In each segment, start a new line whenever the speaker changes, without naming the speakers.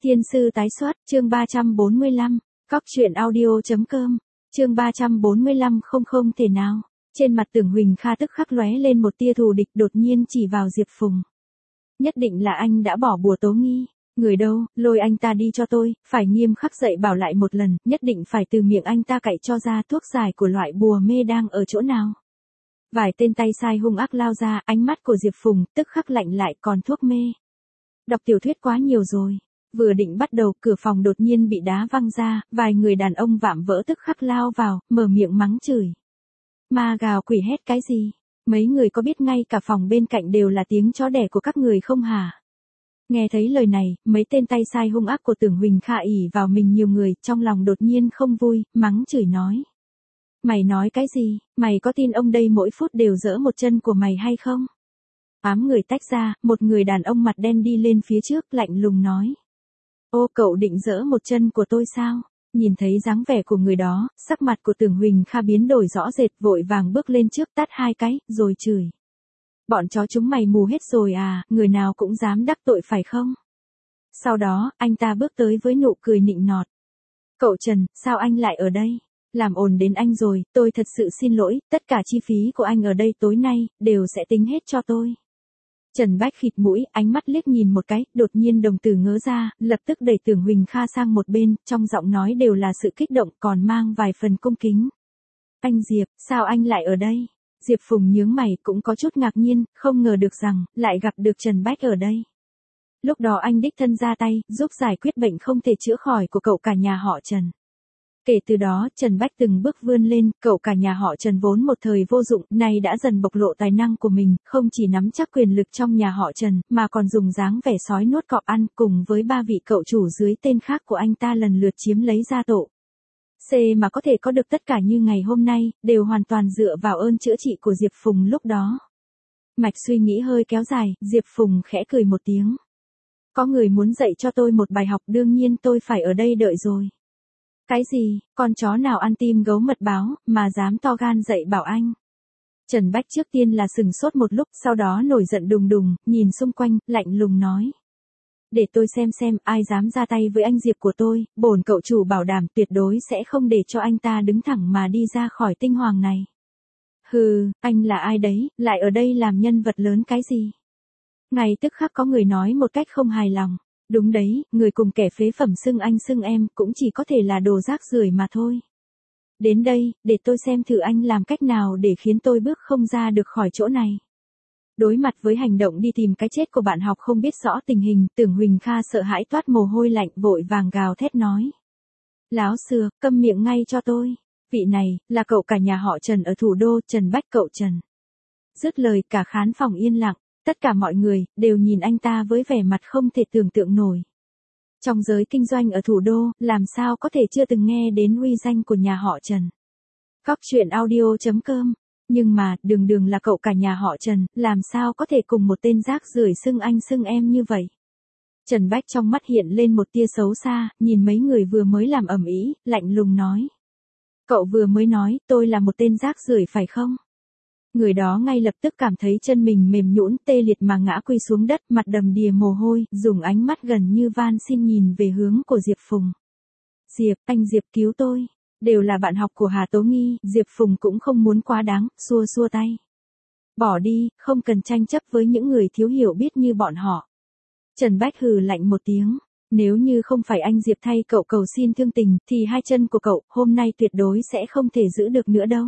Thiên sư tái xuất, chương 345, cóc truyện audio.com, chương 345 không thể nào. Trên mặt Tưởng Huỳnh Kha tức khắc lóe lên một tia thù địch, đột nhiên chỉ vào Diệp Phùng. Nhất định là anh đã bỏ bùa tố nghi. Người đâu, lôi anh ta đi cho tôi, phải nghiêm khắc dạy bảo lại một lần, nhất định phải từ miệng anh ta cậy cho ra thuốc giải của loại bùa mê đang ở chỗ nào. Vài tên tay sai hung ác lao ra, ánh mắt của Diệp Phùng tức khắc lạnh lại, còn thuốc mê. Đọc tiểu thuyết quá nhiều rồi. Vừa định bắt đầu, cửa phòng đột nhiên bị đá văng ra, vài người đàn ông vạm vỡ tức khắc lao vào, mở miệng mắng chửi. Ma gào quỷ hét cái gì? Mấy người có biết ngay cả phòng bên cạnh đều là tiếng chó đẻ của các người không hả? Nghe thấy lời này, mấy tên tay sai hung ác của Tưởng Huỳnh Kha ỷ vào mình nhiều người, trong lòng đột nhiên không vui, mắng chửi nói. Mày nói cái gì? Mày có tin ông đây mỗi phút đều giỡ một chân của mày hay không? Ám người tách ra, một người đàn ông mặt đen đi lên phía trước, lạnh lùng nói. Ô, cậu định giỡ một chân của tôi sao? Nhìn thấy dáng vẻ của người đó, sắc mặt của Tưởng Huỳnh Kha biến đổi rõ rệt, vội vàng bước lên trước tát hai cái, rồi chửi. Bọn chó chúng mày mù hết rồi à, người nào cũng dám đắc tội phải không? Sau đó, anh ta bước tới với nụ cười nịnh nọt. Cậu Trần, sao anh lại ở đây? Làm ồn đến anh rồi, tôi thật sự xin lỗi, tất cả chi phí của anh ở đây tối nay, đều sẽ tính hết cho tôi. Trần Bách khịt mũi, ánh mắt liếc nhìn một cái, đột nhiên đồng tử ngớ ra, lập tức đẩy Tưởng Huỳnh Kha sang một bên, trong giọng nói đều là sự kích động còn mang vài phần cung kính. Anh Diệp, sao anh lại ở đây? Diệp Phùng nhướng mày cũng có chút ngạc nhiên, không ngờ được rằng, lại gặp được Trần Bách ở đây. Lúc đó anh đích thân ra tay, giúp giải quyết bệnh không thể chữa khỏi của cậu cả nhà họ Trần. Kể từ đó, Trần Bách từng bước vươn lên, cậu cả nhà họ Trần vốn một thời vô dụng, nay đã dần bộc lộ tài năng của mình, không chỉ nắm chắc quyền lực trong nhà họ Trần, mà còn dùng dáng vẻ sói nuốt cọp ăn, cùng với ba vị cậu chủ dưới tên khác của anh ta lần lượt chiếm lấy gia tổ. C mà có thể có được tất cả như ngày hôm nay, đều hoàn toàn dựa vào ơn chữa trị của Diệp Phùng lúc đó. Mạch suy nghĩ hơi kéo dài, Diệp Phùng khẽ cười một tiếng. Có người muốn dạy cho tôi một bài học, đương nhiên tôi phải ở đây đợi rồi. Cái gì, con chó nào ăn tim gấu mật báo, mà dám to gan dạy bảo anh? Trần Bách trước tiên là sừng sốt một lúc, sau đó nổi giận đùng đùng, nhìn xung quanh, lạnh lùng nói. Để tôi xem ai dám ra tay với anh Diệp của tôi, bổn cậu chủ bảo đảm tuyệt đối sẽ không để cho anh ta đứng thẳng mà đi ra khỏi tinh hoàng này. Hừ, anh là ai đấy, lại ở đây làm nhân vật lớn cái gì? Ngay tức khắc có người nói một cách không hài lòng. Đúng đấy, người cùng kẻ phế phẩm xưng anh xưng em cũng chỉ có thể là đồ rác rưởi mà thôi. Đến đây, để tôi xem thử anh làm cách nào để khiến tôi bước không ra được khỏi chỗ này. Đối mặt với hành động đi tìm cái chết của bạn học không biết rõ tình hình, Tưởng Huỳnh Kha sợ hãi toát mồ hôi lạnh, vội vàng gào thét nói. Láo xừa, câm miệng ngay cho tôi. Vị này, là cậu cả nhà họ Trần ở thủ đô, Trần Bách cậu Trần. Dứt lời cả khán phòng yên lặng. Tất cả mọi người, đều nhìn anh ta với vẻ mặt không thể tưởng tượng nổi. Trong giới kinh doanh ở thủ đô, làm sao có thể chưa từng nghe đến uy danh của nhà họ Trần. Cóc truyện audio.com. Nhưng mà, đường là cậu cả nhà họ Trần, làm sao có thể cùng một tên rác rưởi xưng anh xưng em như vậy. Trần Bách trong mắt hiện lên một tia xấu xa, nhìn mấy người vừa mới làm ầm ĩ, lạnh lùng nói. Cậu vừa mới nói, tôi là một tên rác rưởi phải không? Người đó ngay lập tức cảm thấy chân mình mềm nhũn, tê liệt mà ngã quỳ xuống đất, mặt đầm đìa mồ hôi, dùng ánh mắt gần như van xin nhìn về hướng của Diệp Phùng. Diệp, anh Diệp cứu tôi. Đều là bạn học của Hà Tố Nghi, Diệp Phùng cũng không muốn quá đáng, xua tay. Bỏ đi, không cần tranh chấp với những người thiếu hiểu biết như bọn họ. Trần Bách hừ lạnh một tiếng. Nếu như không phải anh Diệp thay cậu cầu xin thương tình, thì hai chân của cậu, hôm nay tuyệt đối sẽ không thể giữ được nữa đâu.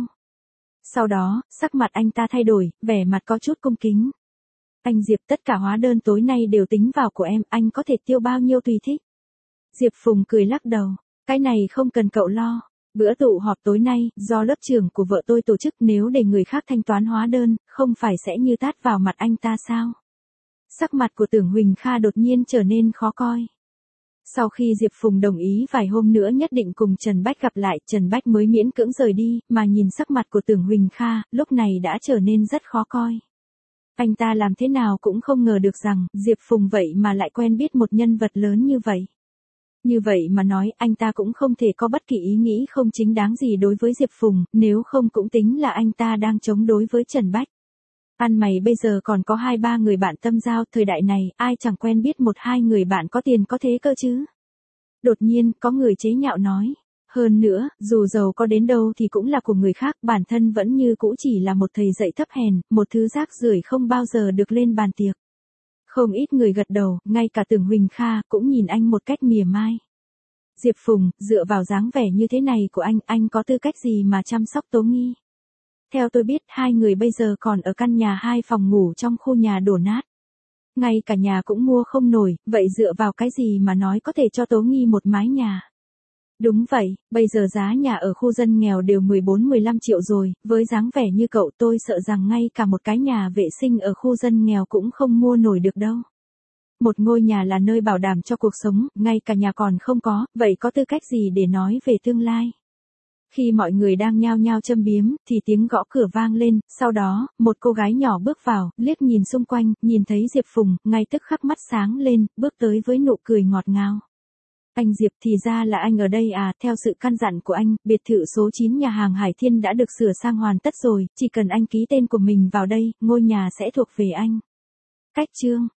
Sau đó, sắc mặt anh ta thay đổi, vẻ mặt có chút cung kính. Anh Diệp, tất cả hóa đơn tối nay đều tính vào của em, anh có thể tiêu bao nhiêu tùy thích. Diệp Phùng cười lắc đầu, cái này không cần cậu lo. Bữa tụ họp tối nay, do lớp trưởng của vợ tôi tổ chức, nếu để người khác thanh toán hóa đơn, không phải sẽ như tát vào mặt anh ta sao? Sắc mặt của Tưởng Huỳnh Kha đột nhiên trở nên khó coi. Sau khi Diệp Phùng đồng ý vài hôm nữa nhất định cùng Trần Bách gặp lại, Trần Bách mới miễn cưỡng rời đi, mà nhìn sắc mặt của Tưởng Huỳnh Kha, lúc này đã trở nên rất khó coi. Anh ta làm thế nào cũng không ngờ được rằng, Diệp Phùng vậy mà lại quen biết một nhân vật lớn như vậy. Như vậy mà nói, anh ta cũng không thể có bất kỳ ý nghĩ không chính đáng gì đối với Diệp Phùng, nếu không cũng tính là anh ta đang chống đối với Trần Bách. Ăn mày bây giờ còn có 2-3 người bạn tâm giao, thời đại này, ai chẳng quen biết 1-2 người bạn có tiền có thế cơ chứ. Đột nhiên, có người chế nhạo nói. Hơn nữa, dù giàu có đến đâu thì cũng là của người khác, bản thân vẫn như cũ chỉ là một thầy dạy thấp hèn, một thứ rác rưởi không bao giờ được lên bàn tiệc. Không ít người gật đầu, ngay cả Tưởng Huỳnh Kha cũng nhìn anh một cách mỉa mai. Diệp Phùng, dựa vào dáng vẻ như thế này của anh có tư cách gì mà chăm sóc Tố Nghi? Theo tôi biết, 2 người bây giờ còn ở căn nhà 2 phòng ngủ trong khu nhà đổ nát. Ngay cả nhà cũng mua không nổi, vậy dựa vào cái gì mà nói có thể cho Tố Nghi một mái nhà? Đúng vậy, bây giờ giá nhà ở khu dân nghèo đều 14-15 triệu rồi, với dáng vẻ như cậu tôi sợ rằng ngay cả một cái nhà vệ sinh ở khu dân nghèo cũng không mua nổi được đâu. Một ngôi nhà là nơi bảo đảm cho cuộc sống, ngay cả nhà còn không có, vậy có tư cách gì để nói về tương lai? Khi mọi người đang nhao nhao châm biếm, thì tiếng gõ cửa vang lên, sau đó, một cô gái nhỏ bước vào, liếc nhìn xung quanh, nhìn thấy Diệp Phùng, ngay tức khắc mắt sáng lên, bước tới với nụ cười ngọt ngào. Anh Diệp, thì ra là anh ở đây à, theo sự căn dặn của anh, biệt thự số 9 nhà hàng Hải Thiên đã được sửa sang hoàn tất rồi, chỉ cần anh ký tên của mình vào đây, ngôi nhà sẽ thuộc về anh. Cách chương